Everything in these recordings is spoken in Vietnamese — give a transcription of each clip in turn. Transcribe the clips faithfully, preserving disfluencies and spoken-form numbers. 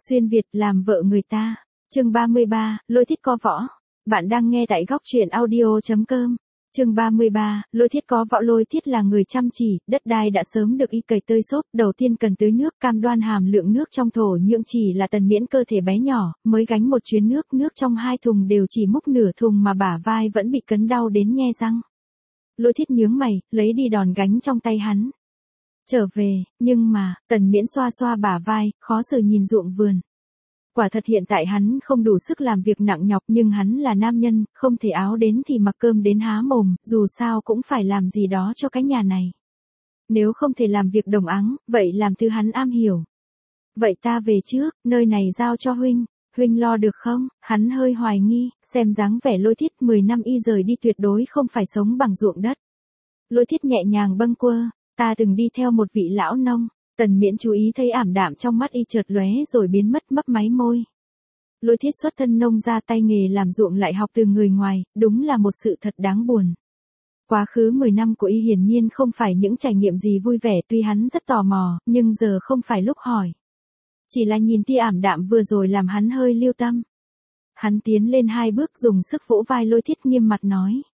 Xuyên Việt làm vợ người ta. Chương ba mươi ba, Lôi Thiết có võ. Bạn đang nghe tại góc truyện audio chấm com. Chương ba mươi ba, Lôi Thiết có võ. Lôi Thiết là người chăm chỉ, đất đai đã sớm được y cày tơi xốp, đầu tiên cần tưới nước, cam đoan hàm lượng nước trong thổ nhưỡng. Chỉ là Tần Miễn cơ thể bé nhỏ, mới gánh một chuyến nước, nước trong hai thùng đều chỉ múc nửa thùng mà bả vai vẫn bị cấn đau đến nhe răng. Lôi Thiết nhướng mày, lấy đi đòn gánh trong tay hắn. Trở về, nhưng mà, Tần Miễn xoa xoa bả vai, khó xử nhìn ruộng vườn. Quả thật hiện tại hắn không đủ sức làm việc nặng nhọc, nhưng hắn là nam nhân, không thể áo đến thì mặc cơm đến há mồm, dù sao cũng phải làm gì đó cho cái nhà này. Nếu không thể làm việc đồng áng, vậy làm thứ hắn am hiểu. Vậy ta về trước, nơi này giao cho huynh, huynh lo được không? Hắn hơi hoài nghi, xem dáng vẻ Lôi Thiết mười năm y rời đi tuyệt đối không phải sống bằng ruộng đất. Lôi Thiết nhẹ nhàng bâng quơ, ta từng đi theo một vị lão nông. Tần Miễn chú ý thấy ảm đạm trong mắt y chợt lóe rồi biến mất, mấp máy môi. Lôi Thiết xuất thân nông ra, tay nghề làm ruộng lại học từ người ngoài, đúng là một sự thật đáng buồn. Quá khứ mười năm của y hiển nhiên không phải những trải nghiệm gì vui vẻ, tuy hắn rất tò mò, nhưng giờ không phải lúc hỏi. Chỉ là nhìn tia ảm đạm vừa rồi làm hắn hơi lưu tâm. Hắn tiến lên hai bước dùng sức vỗ vai Lôi Thiết, nghiêm mặt nói.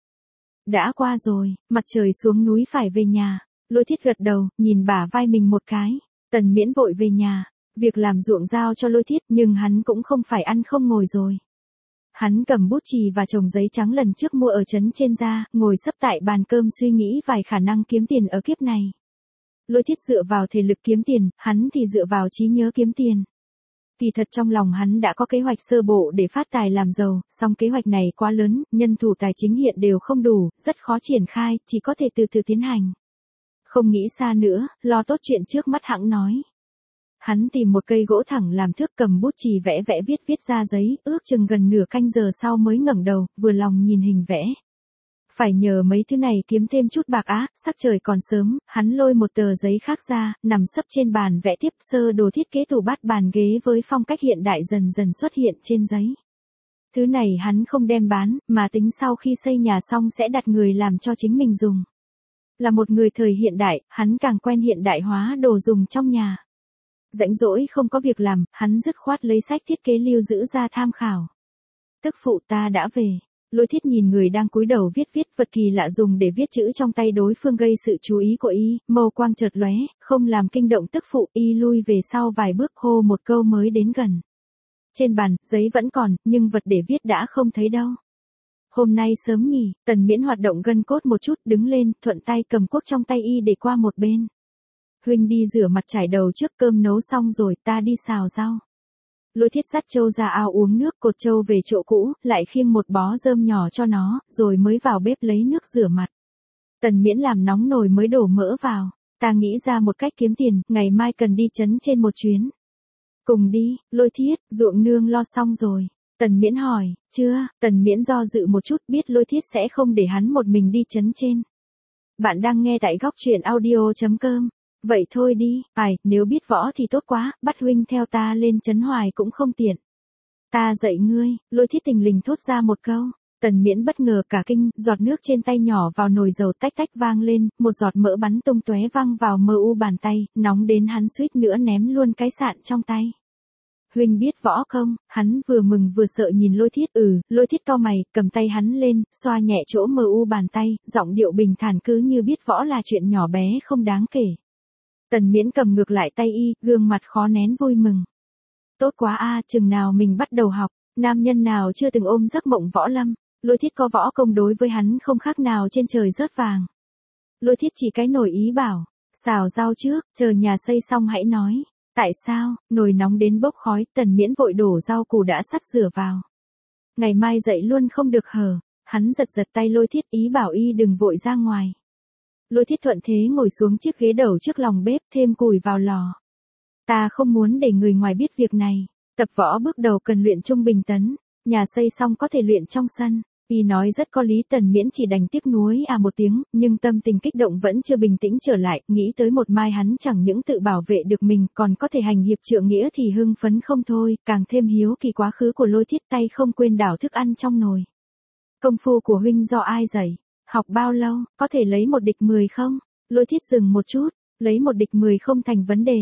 Đã qua rồi, mặt trời xuống núi phải về nhà. Lôi Thiết gật đầu, nhìn bả vai mình một cái. Tần Miễn vội về nhà, việc làm ruộng giao cho Lôi Thiết, nhưng hắn cũng không phải ăn không ngồi rồi. Hắn cầm bút chì và chồng giấy trắng lần trước mua ở trấn trên ra, ngồi sấp tại bàn cơm suy nghĩ vài khả năng kiếm tiền ở kiếp này. Lôi Thiết dựa vào thể lực kiếm tiền, hắn thì dựa vào trí nhớ kiếm tiền. Kỳ thật trong lòng hắn đã có kế hoạch sơ bộ để phát tài làm giàu, song kế hoạch này quá lớn, nhân thủ tài chính hiện đều không đủ, rất khó triển khai, chỉ có thể từ từ tiến hành. Không nghĩ xa nữa, lo tốt chuyện trước mắt hẵng nói. Hắn tìm một cây gỗ thẳng làm thước, cầm bút chì vẽ vẽ viết viết ra giấy, ước chừng gần nửa canh giờ sau mới ngẩng đầu, vừa lòng nhìn hình vẽ. Phải nhờ mấy thứ này kiếm thêm chút bạc á, sắc trời còn sớm, hắn lôi một tờ giấy khác ra, nằm sấp trên bàn vẽ tiếp, sơ đồ thiết kế tủ bát bàn ghế với phong cách hiện đại dần dần xuất hiện trên giấy. Thứ này hắn không đem bán, mà tính sau khi xây nhà xong sẽ đặt người làm cho chính mình dùng. Là một người thời hiện đại, hắn càng quen hiện đại hóa đồ dùng trong nhà. Rảnh rỗi không có việc làm, hắn dứt khoát lấy sách thiết kế lưu giữ ra tham khảo. Tức phụ ta đã về. Lôi Thiết nhìn người đang cúi đầu viết viết vật kỳ lạ dùng để viết chữ trong tay đối phương gây sự chú ý của y, mâu quang chợt lóe, không làm kinh động tức phụ, y lui về sau vài bước hô một câu mới đến gần. Trên bàn, giấy vẫn còn, nhưng vật để viết đã không thấy đâu. Hôm nay sớm nhỉ, Tần Miễn hoạt động gân cốt một chút, đứng lên, thuận tay cầm cuốc trong tay y để qua một bên. Huynh đi rửa mặt trải đầu trước, cơm nấu xong rồi, ta đi xào rau. Lôi Thiết dắt trâu ra ao uống nước, cột trâu về chỗ cũ, lại khiêng một bó rơm nhỏ cho nó, rồi mới vào bếp lấy nước rửa mặt. Tần Miễn làm nóng nồi mới đổ mỡ vào. Ta nghĩ ra một cách kiếm tiền, ngày mai cần đi trấn trên một chuyến. Cùng đi. Lôi Thiết, ruộng nương lo xong rồi. Tần Miễn hỏi, chưa? Tần Miễn do dự một chút, biết Lôi Thiết sẽ không để hắn một mình đi trấn trên. Bạn đang nghe tại góc truyện audio chấm com. Vậy thôi đi, phải, nếu biết võ thì tốt quá, bắt huynh theo ta lên trấn hoài cũng không tiện. Ta dạy ngươi. Lôi Thiết tình lình thốt ra một câu. Tần Miễn bất ngờ cả kinh, giọt nước trên tay nhỏ vào nồi dầu tách tách vang lên, một giọt mỡ bắn tung tóe văng vào mờ u bàn tay, nóng đến hắn suýt nữa ném luôn cái sạn trong tay. Huynh biết võ không? Hắn vừa mừng vừa sợ nhìn Lôi Thiết. Ừ, Lôi Thiết cau mày, cầm tay hắn lên, xoa nhẹ chỗ mờ u bàn tay, giọng điệu bình thản cứ như biết võ là chuyện nhỏ bé không đáng kể. Tần Miễn cầm ngược lại tay y, gương mặt khó nén vui mừng. Tốt quá a, chừng nào mình bắt đầu học, nam nhân nào chưa từng ôm giấc mộng võ lâm. Lôi Thiết có võ công đối với hắn không khác nào trên trời rớt vàng. Lôi Thiết chỉ cái nổi ý bảo, xào rau trước, chờ nhà xây xong hãy nói. Tại sao? Nồi nóng đến bốc khói, Tần Miễn vội đổ rau củ đã sắt rửa vào. Ngày mai dậy luôn không được hờ. Hắn giật giật tay Lôi Thiết, ý bảo y đừng vội ra ngoài. Lôi Thiết thuận thế ngồi xuống chiếc ghế đầu trước lòng bếp, thêm củi vào lò. Ta không muốn để người ngoài biết việc này. Tập võ bước đầu cần luyện trung bình tấn. Nhà xây xong có thể luyện trong sân. Y nói rất có lý. Tần Miễn chỉ đành tiếc nuối à một tiếng, nhưng tâm tình kích động vẫn chưa bình tĩnh trở lại, nghĩ tới một mai hắn chẳng những tự bảo vệ được mình, còn có thể hành hiệp trượng nghĩa thì hưng phấn không thôi, càng thêm hiếu kỳ quá khứ của Lôi Thiết, tay không quên đảo thức ăn trong nồi. Công phu của huynh do ai dạy? Học bao lâu? Có thể lấy một địch mười không? Lôi Thiết dừng một chút, lấy một địch mười không thành vấn đề.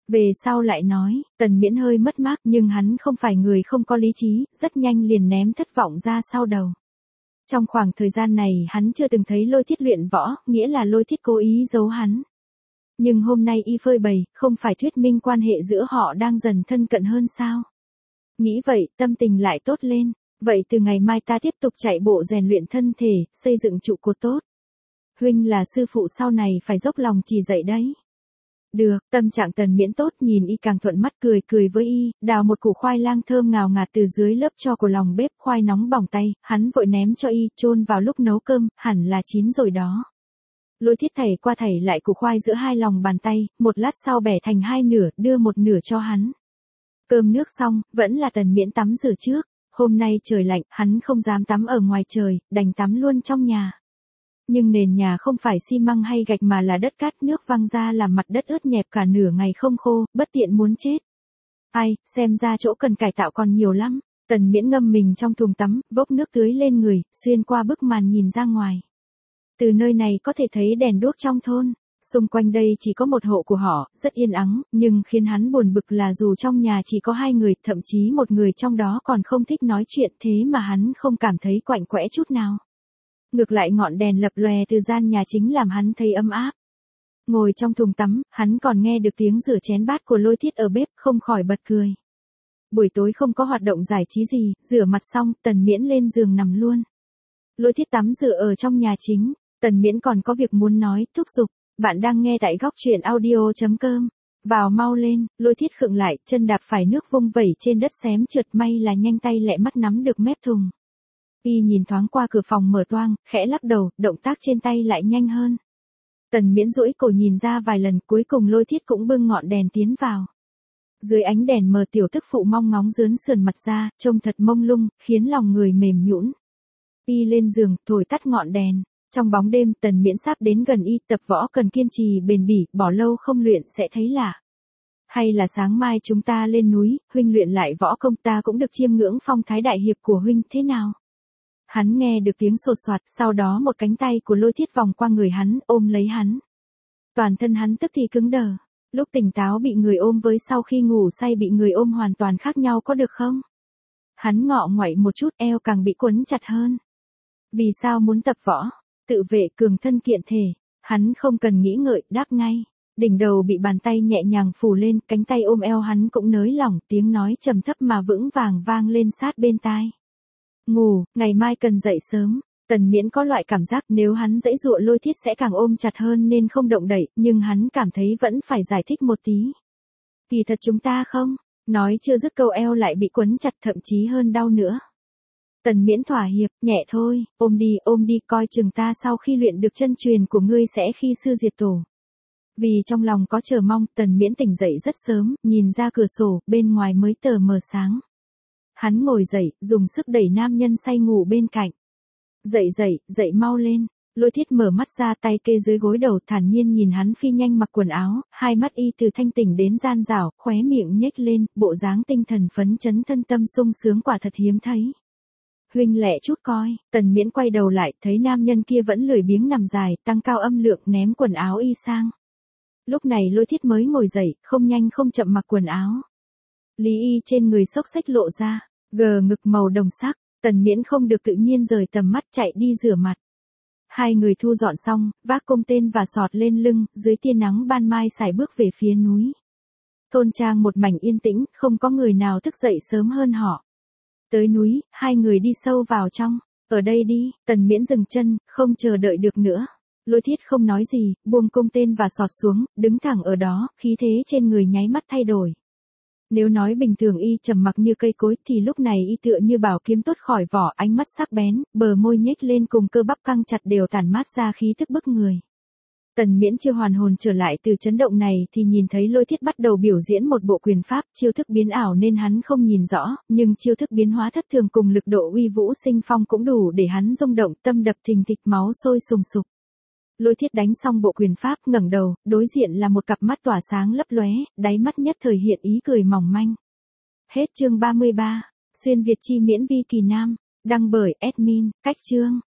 Về sau lại nói, Tần Miễn hơi mất mát nhưng hắn không phải người không có lý trí, rất nhanh liền ném thất vọng ra sau đầu. Trong khoảng thời gian này hắn chưa từng thấy Lôi Thiết luyện võ, nghĩa là Lôi Thiết cố ý giấu hắn. Nhưng hôm nay y phơi bày, không phải thuyết minh quan hệ giữa họ đang dần thân cận hơn sao? Nghĩ vậy, tâm tình lại tốt lên. Vậy từ ngày mai ta tiếp tục chạy bộ rèn luyện thân thể, xây dựng trụ cột tốt. Huynh là sư phụ sau này phải dốc lòng chỉ dạy đấy. Được, tâm trạng Tần Miễn tốt, nhìn y càng thuận mắt, cười cười với y, đào một củ khoai lang thơm ngào ngạt từ dưới lớp tro của lòng bếp, khoai nóng bỏng tay, hắn vội ném cho y, chôn vào lúc nấu cơm, hẳn là chín rồi đó. Lôi Thiết thảy qua thảy lại củ khoai giữa hai lòng bàn tay, một lát sau bẻ thành hai nửa, đưa một nửa cho hắn. Cơm nước xong, vẫn là Tần Miễn tắm rửa trước. Hôm nay trời lạnh, hắn không dám tắm ở ngoài trời, đành tắm luôn trong nhà. Nhưng nền nhà không phải xi măng hay gạch mà là đất cát, nước văng ra làm mặt đất ướt nhẹp cả nửa ngày không khô, bất tiện muốn chết. Ai, xem ra chỗ cần cải tạo còn nhiều lắm. Tần Miễn ngâm mình trong thùng tắm, vốc nước tưới lên người, xuyên qua bức màn nhìn ra ngoài. Từ nơi này có thể thấy đèn đuốc trong thôn. Xung quanh đây chỉ có một hộ của họ, rất yên ắng, nhưng khiến hắn buồn bực là dù trong nhà chỉ có hai người, thậm chí một người trong đó còn không thích nói chuyện, thế mà hắn không cảm thấy quạnh quẽ chút nào. Ngược lại ngọn đèn lập lòe từ gian nhà chính làm hắn thấy ấm áp. Ngồi trong thùng tắm, hắn còn nghe được tiếng rửa chén bát của Lôi Thiết ở bếp, không khỏi bật cười. Buổi tối không có hoạt động giải trí gì, rửa mặt xong, Tần Miễn lên giường nằm luôn. Lôi Thiết tắm rửa ở trong nhà chính, Tần Miễn còn có việc muốn nói, thúc giục. Bạn đang nghe tại góc truyện audio chấm com. Vào mau lên, Lôi Thiết khựng lại, chân đạp phải nước vung vẩy trên đất xém trượt, may là nhanh tay lẹ mắt nắm được mép thùng. Y nhìn thoáng qua cửa phòng mở toang, khẽ lắc đầu, động tác trên tay lại nhanh hơn. Tần Miễn duỗi cổ nhìn ra vài lần, cuối cùng Lôi Thiết cũng bưng ngọn đèn tiến vào. Dưới ánh đèn mờ tiểu tức phụ mong ngóng dướn sườn mặt ra, trông thật mông lung, khiến lòng người mềm nhũn. Y lên giường, thổi tắt ngọn đèn. Trong bóng đêm, Tần Miễn sắp đến gần y, tập võ cần kiên trì bền bỉ, bỏ lâu không luyện sẽ thấy lạ. Hay là sáng mai chúng ta lên núi, huynh luyện lại võ công, ta cũng được chiêm ngưỡng phong thái đại hiệp của huynh thế nào? Hắn nghe được tiếng sột soạt, sau đó một cánh tay của Lôi Thiết vòng qua người hắn, ôm lấy hắn. Toàn thân hắn tức thì cứng đờ. Lúc tỉnh táo bị người ôm với sau khi ngủ say bị người ôm hoàn toàn khác nhau, có được không? Hắn ngọ nguậy một chút, eo càng bị quấn chặt hơn. Vì sao muốn tập võ? Tự vệ cường thân kiện thể. Hắn không cần nghĩ ngợi, đáp ngay. Đỉnh đầu bị bàn tay nhẹ nhàng phủ lên, cánh tay ôm eo hắn cũng nới lỏng, tiếng nói trầm thấp mà vững vàng vang lên sát bên tai. Ngủ, ngày mai cần dậy sớm. Tần Miễn có loại cảm giác nếu hắn giãy giụa Lôi Thiết sẽ càng ôm chặt hơn nên không động đậy, nhưng hắn cảm thấy vẫn phải giải thích một tí. Kỳ thật chúng ta không, nói chưa dứt câu eo lại bị quấn chặt, thậm chí hơn đau nữa. Tần Miễn thỏa hiệp, nhẹ thôi, ôm đi, ôm đi, coi chừng ta sau khi luyện được chân truyền của ngươi sẽ khi sư diệt tổ. Vì trong lòng có chờ mong, Tần Miễn tỉnh dậy rất sớm, nhìn ra cửa sổ, bên ngoài mới tờ mờ sáng. Hắn ngồi dậy, dùng sức đẩy nam nhân say ngủ bên cạnh. Dậy dậy, dậy mau lên. Lôi Thiết mở mắt ra, tay kê dưới gối đầu, thản nhiên nhìn hắn phi nhanh mặc quần áo, hai mắt y từ thanh tỉnh đến gian dảo, khóe miệng nhếch lên, bộ dáng tinh thần phấn chấn, thân tâm sung sướng quả thật hiếm thấy. Huynh lẹ chút coi. Tần Miễn quay đầu lại, thấy nam nhân kia vẫn lười biếng nằm dài, tăng cao âm lượng ném quần áo y sang. Lúc này Lôi Thiết mới ngồi dậy, không nhanh không chậm mặc quần áo. Lý y trên người xốc xếch lộ ra, gờ ngực màu đồng sắc. Tần Miễn không được tự nhiên rời tầm mắt, chạy đi rửa mặt. Hai người thu dọn xong, vác cung tên và sọt lên lưng, dưới tia nắng ban mai sải bước về phía núi. Thôn trang một mảnh yên tĩnh, không có người nào thức dậy sớm hơn họ. Tới núi, hai người đi sâu vào trong. Ở đây đi. Tần Miễn dừng chân, không chờ đợi được nữa. Lôi Thiết không nói gì, buông cung tên và sọt xuống, đứng thẳng ở đó, khí thế trên người nháy mắt thay đổi. Nếu nói bình thường y trầm mặc như cây cối thì lúc này y tựa như bảo kiếm tuốt khỏi vỏ, ánh mắt sắc bén, bờ môi nhếch lên cùng cơ bắp căng chặt đều tản mát ra khí tức bức người. Tần Miễn chưa hoàn hồn trở lại từ chấn động này thì nhìn thấy Lôi Thiết bắt đầu biểu diễn một bộ quyền pháp, chiêu thức biến ảo nên hắn không nhìn rõ, nhưng chiêu thức biến hóa thất thường cùng lực độ uy vũ sinh phong cũng đủ để hắn rung động, tâm đập thình thịch, máu sôi sùng sục. Lôi Thiết đánh xong bộ quyền pháp, ngẩng đầu, đối diện là một cặp mắt tỏa sáng lấp lóe, đáy mắt nhất thời hiện ý cười mỏng manh. Hết chương ba mươi ba. Xuyên Việt chi miễn vi kỳ nam, đăng bởi admin, cách chương.